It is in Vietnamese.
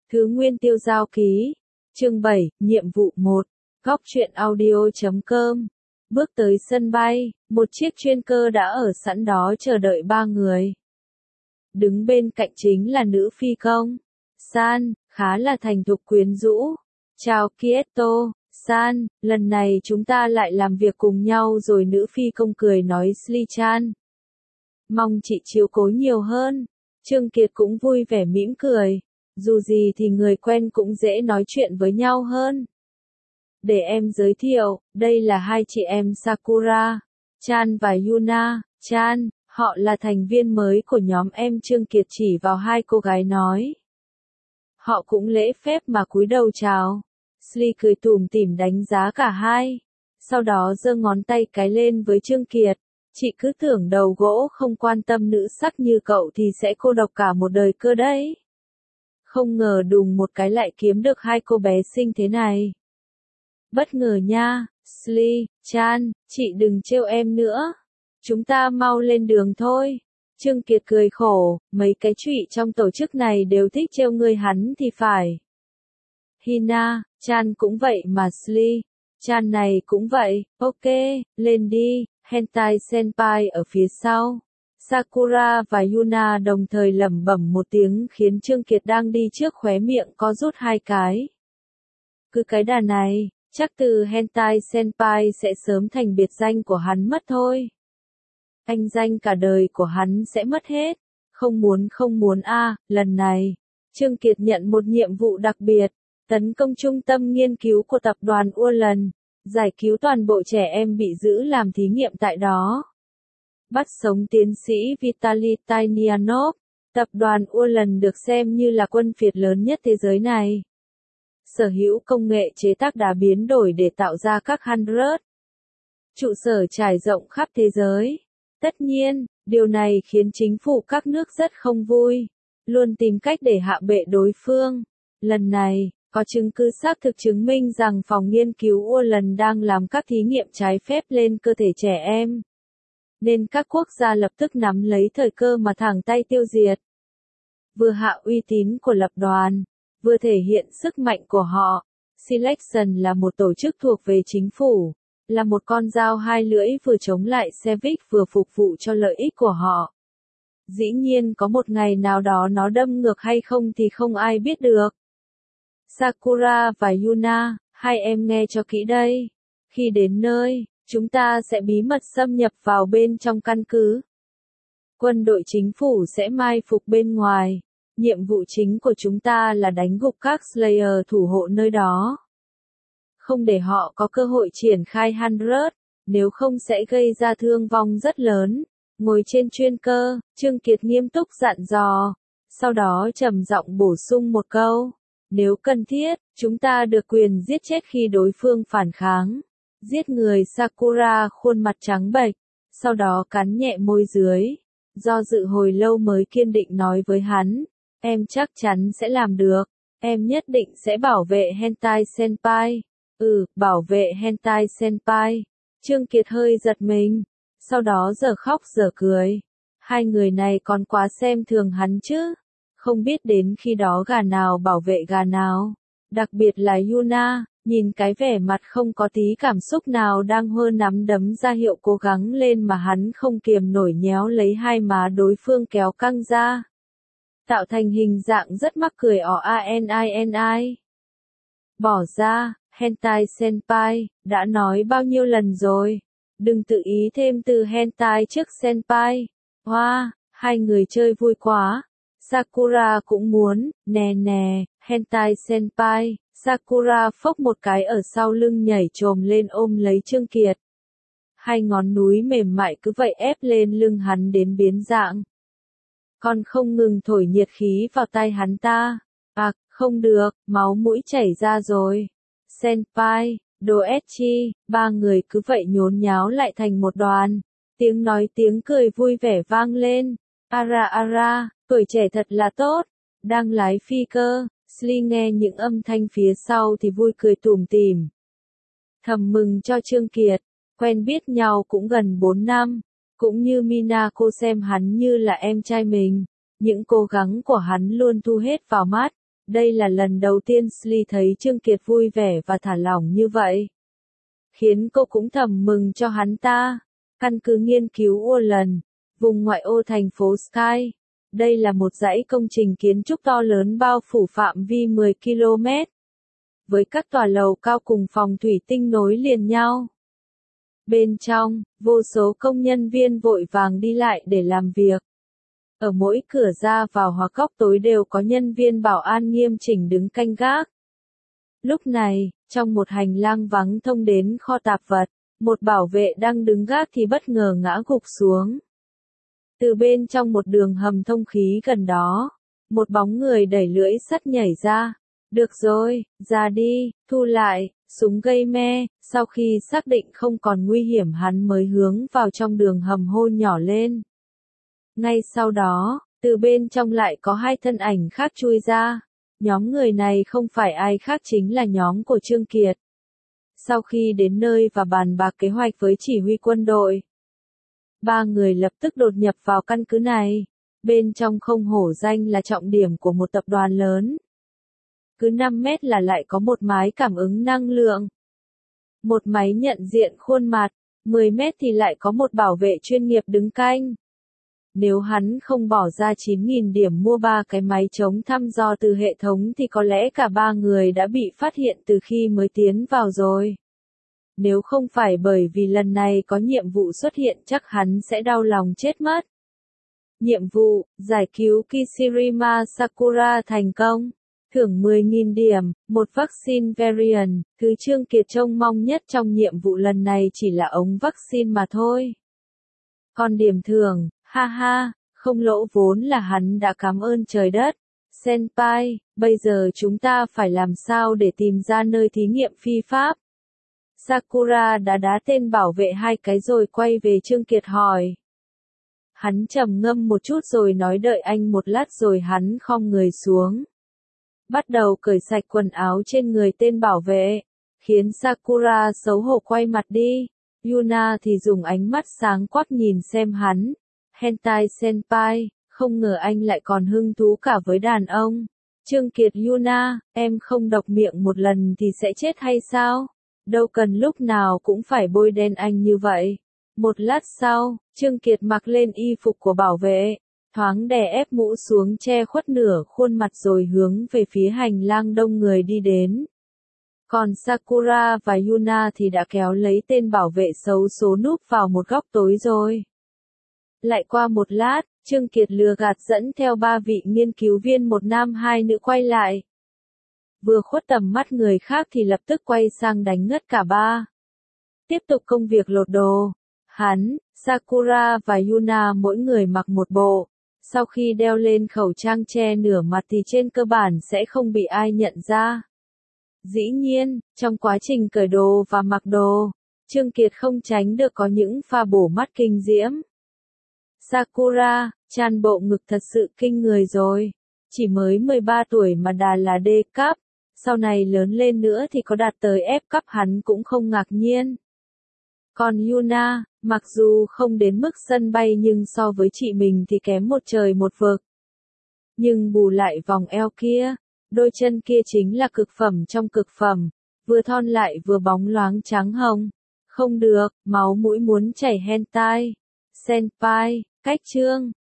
Thứ Nguyên Tiêu Giao Ký. Chương 7, nhiệm vụ 1. Góc truyện audio.com. Bước tới sân bay, một chiếc chuyên cơ đã ở sẵn đó chờ đợi ba người. Đứng bên cạnh chính là nữ phi công. San, khá là thành thục quyến rũ. Chào Kieto, San, lần này chúng ta lại làm việc cùng nhau rồi, nữ phi công cười nói Slee-chan. Mong chị chiếu cố nhiều hơn. Trương Kiệt cũng vui vẻ mỉm cười. Dù gì thì người quen cũng dễ nói chuyện với nhau hơn. Để em giới thiệu, đây là hai chị em Sakura, Chan và Yuna. Chan, họ là thành viên mới của nhóm em. Trương Kiệt chỉ vào hai cô gái nói. Họ cũng lễ phép mà cúi đầu chào. Slee cười tủm tỉm đánh giá cả hai. Sau đó giơ ngón tay cái lên với Trương Kiệt. Chị cứ tưởng đầu gỗ không quan tâm nữ sắc như cậu thì sẽ cô độc cả một đời cơ đấy. Không ngờ đùng một cái lại kiếm được hai cô bé xinh thế này. Bất ngờ nha, Slee, Chan, chị đừng trêu em nữa. Chúng ta mau lên đường thôi. Trương Kiệt cười khổ, mấy cái trụy trong tổ chức này đều thích trêu người hắn thì phải. Hina, Chan cũng vậy mà Slee. Chan này cũng vậy, ok, lên đi. Hentai Senpai ở phía sau. Sakura và Yuna đồng thời lẩm bẩm một tiếng khiến Trương Kiệt đang đi trước khóe miệng co rút hai cái. Cứ cái đà này, chắc từ Hentai Senpai sẽ sớm thành biệt danh của hắn mất thôi. Anh danh cả đời của hắn sẽ mất hết. Không muốn lần này, Trương Kiệt nhận một nhiệm vụ đặc biệt, tấn công trung tâm nghiên cứu của tập đoàn Ulan, giải cứu toàn bộ trẻ em bị giữ làm thí nghiệm tại đó. Bắt sống tiến sĩ Vitaly Tainianov. Tập đoàn Ulan được xem như là quân phiệt lớn nhất thế giới này. Sở hữu công nghệ chế tác đá biến đổi để tạo ra các Hundred. Trụ sở trải rộng khắp thế giới. Tất nhiên, điều này khiến chính phủ các nước rất không vui, luôn tìm cách để hạ bệ đối phương. Lần này, có chứng cứ xác thực chứng minh rằng phòng nghiên cứu Ulan đang làm các thí nghiệm trái phép lên cơ thể trẻ em. Nên các quốc gia lập tức nắm lấy thời cơ mà thẳng tay tiêu diệt. Vừa hạ uy tín của lập đoàn, vừa thể hiện sức mạnh của họ. Selection là một tổ chức thuộc về chính phủ, là một con dao hai lưỡi vừa chống lại Civic vừa phục vụ cho lợi ích của họ. Dĩ nhiên có một ngày nào đó nó đâm ngược hay không thì không ai biết được. Sakura và Yuna, hai em nghe cho kỹ đây. Khi đến nơi, chúng ta sẽ bí mật xâm nhập vào bên trong căn cứ. Quân đội chính phủ sẽ mai phục bên ngoài. Nhiệm vụ chính của chúng ta là đánh gục các Slayer thủ hộ nơi đó. Không để họ có cơ hội triển khai Hundred, nếu không sẽ gây ra thương vong rất lớn. Ngồi trên chuyên cơ, Trương Kiệt nghiêm túc dặn dò. Sau đó trầm giọng bổ sung một câu. Nếu cần thiết, chúng ta được quyền giết chết khi đối phương phản kháng. Giết người. Sakura khuôn mặt trắng bệch, sau đó cắn nhẹ môi dưới. Do dự hồi lâu mới kiên định nói với hắn. Em chắc chắn sẽ làm được. Em nhất định sẽ bảo vệ Hentai Senpai. Bảo vệ Hentai Senpai. Trương Kiệt hơi giật mình. Sau đó giờ khóc giờ cười. Hai người này còn quá xem thường hắn chứ. Không biết đến khi đó gà nào bảo vệ gà nào. Đặc biệt là Yuna, nhìn cái vẻ mặt không có tí cảm xúc nào đang hơ nắm đấm ra hiệu cố gắng lên mà hắn không kiềm nổi nhéo lấy hai má đối phương kéo căng ra. Tạo thành hình dạng rất mắc cười OANINI. Bỏ ra, Hentai Senpai, đã nói bao nhiêu lần rồi. Đừng tự ý thêm từ Hentai trước Senpai. Hoa, hai người chơi vui quá. Sakura cũng muốn, nè, Hentai Senpai. Sakura phốc một cái ở sau lưng nhảy chồm lên ôm lấy Trương Kiệt. Hai ngón núi mềm mại cứ vậy ép lên lưng hắn đến biến dạng. Còn không ngừng thổi nhiệt khí vào tai hắn ta. Không được, máu mũi chảy ra rồi. Senpai, đồ ecchi, ba người cứ vậy nhốn nháo lại thành một đoàn. Tiếng nói tiếng cười vui vẻ vang lên. Ara, tuổi trẻ thật là tốt. Đang lái phi cơ, Slee nghe những âm thanh phía sau thì vui cười tủm tỉm. Thầm mừng cho Trương Kiệt, quen biết nhau cũng gần 4 năm. Cũng như Minako xem hắn như là em trai mình. Những cố gắng của hắn luôn thu hết vào mắt. Đây là lần đầu tiên Slee thấy Trương Kiệt vui vẻ và thả lỏng như vậy. Khiến cô cũng thầm mừng cho hắn ta. Căn cứ nghiên cứu Ullman, vùng ngoại ô thành phố Sky. Đây là một dãy công trình kiến trúc to lớn bao phủ phạm vi 10 km. Với các tòa lầu cao cùng phòng thủy tinh nối liền nhau. Bên trong, vô số công nhân viên vội vàng đi lại để làm việc. Ở mỗi cửa ra vào hoặc góc tối đều có nhân viên bảo an nghiêm chỉnh đứng canh gác. Lúc này, trong một hành lang vắng thông đến kho tạp vật, một bảo vệ đang đứng gác thì bất ngờ ngã gục xuống. Từ bên trong một đường hầm thông khí gần đó, một bóng người đẩy lưỡi sắt nhảy ra. Được rồi, ra đi, thu lại, súng gây me. Sau khi xác định không còn nguy hiểm hắn mới hướng vào trong đường hầm hô nhỏ lên. Ngay sau đó, từ bên trong lại có hai thân ảnh khác chui ra. Nhóm người này không phải ai khác chính là nhóm của Trương Kiệt. Sau khi đến nơi và bàn bạc kế hoạch với chỉ huy quân đội, ba người lập tức đột nhập vào căn cứ này. Bên trong không hổ danh là trọng điểm của một tập đoàn lớn. Cứ 5 mét là lại có một máy cảm ứng năng lượng. Một máy nhận diện khuôn mặt, 10 mét thì lại có một bảo vệ chuyên nghiệp đứng canh. Nếu hắn không bỏ ra 9.000 điểm mua 3 cái máy chống thăm dò từ hệ thống thì có lẽ cả ba người đã bị phát hiện từ khi mới tiến vào rồi. Nếu không phải bởi vì lần này có nhiệm vụ xuất hiện chắc hắn sẽ đau lòng chết mất. Nhiệm vụ, giải cứu Kishirima Sakura thành công. Thưởng 10.000 điểm, một vaccine variant. Thứ Trương Kiệt trông mong nhất trong nhiệm vụ lần này chỉ là ống vaccine mà thôi. Còn điểm thưởng, ha ha, không lỗ vốn là hắn đã cảm ơn trời đất. Senpai, bây giờ chúng ta phải làm sao để tìm ra nơi thí nghiệm phi pháp? Sakura đã đá tên bảo vệ 2 cái rồi quay về Trương Kiệt hỏi. Hắn trầm ngâm một chút rồi nói đợi anh một lát rồi hắn khom người xuống. Bắt đầu cởi sạch quần áo trên người tên bảo vệ, khiến Sakura xấu hổ quay mặt đi. Yuna thì dùng ánh mắt sáng quắc nhìn xem hắn. Hentai senpai, không ngờ anh lại còn hứng thú cả với đàn ông. Trương Kiệt Yuna, em không độc miệng một lần thì sẽ chết hay sao? Đâu cần lúc nào cũng phải bôi đen anh như vậy. Một lát sau, Trương Kiệt mặc lên y phục của bảo vệ, thoáng đè ép mũ xuống che khuất nửa khuôn mặt rồi hướng về phía hành lang đông người đi đến. Còn Sakura và Yuna thì đã kéo lấy tên bảo vệ xấu số núp vào một góc tối rồi. Lại qua một lát, Trương Kiệt lừa gạt dẫn theo 3 vị nghiên cứu viên, 1 nam 2 nữ quay lại. Vừa khuất tầm mắt người khác thì lập tức quay sang đánh ngất cả ba. Tiếp tục công việc lột đồ. Hắn, Sakura và Yuna mỗi người mặc một bộ. Sau khi đeo lên khẩu trang che nửa mặt thì trên cơ bản sẽ không bị ai nhận ra. Dĩ nhiên, trong quá trình cởi đồ và mặc đồ, Trương Kiệt không tránh được có những pha bổ mắt kinh diễm. Sakura, tràn bộ ngực thật sự kinh người rồi. Chỉ mới 13 tuổi mà đã là D cấp, sau này lớn lên nữa thì có đạt tới F cấp hắn cũng không ngạc nhiên. Còn Yuna, mặc dù không đến mức sân bay nhưng so với chị mình thì kém một trời một vực. Nhưng bù lại vòng eo kia, đôi chân kia chính là cực phẩm trong cực phẩm, vừa thon lại vừa bóng loáng trắng hồng. Không được, máu mũi muốn chảy hentai. Senpai, cách chương.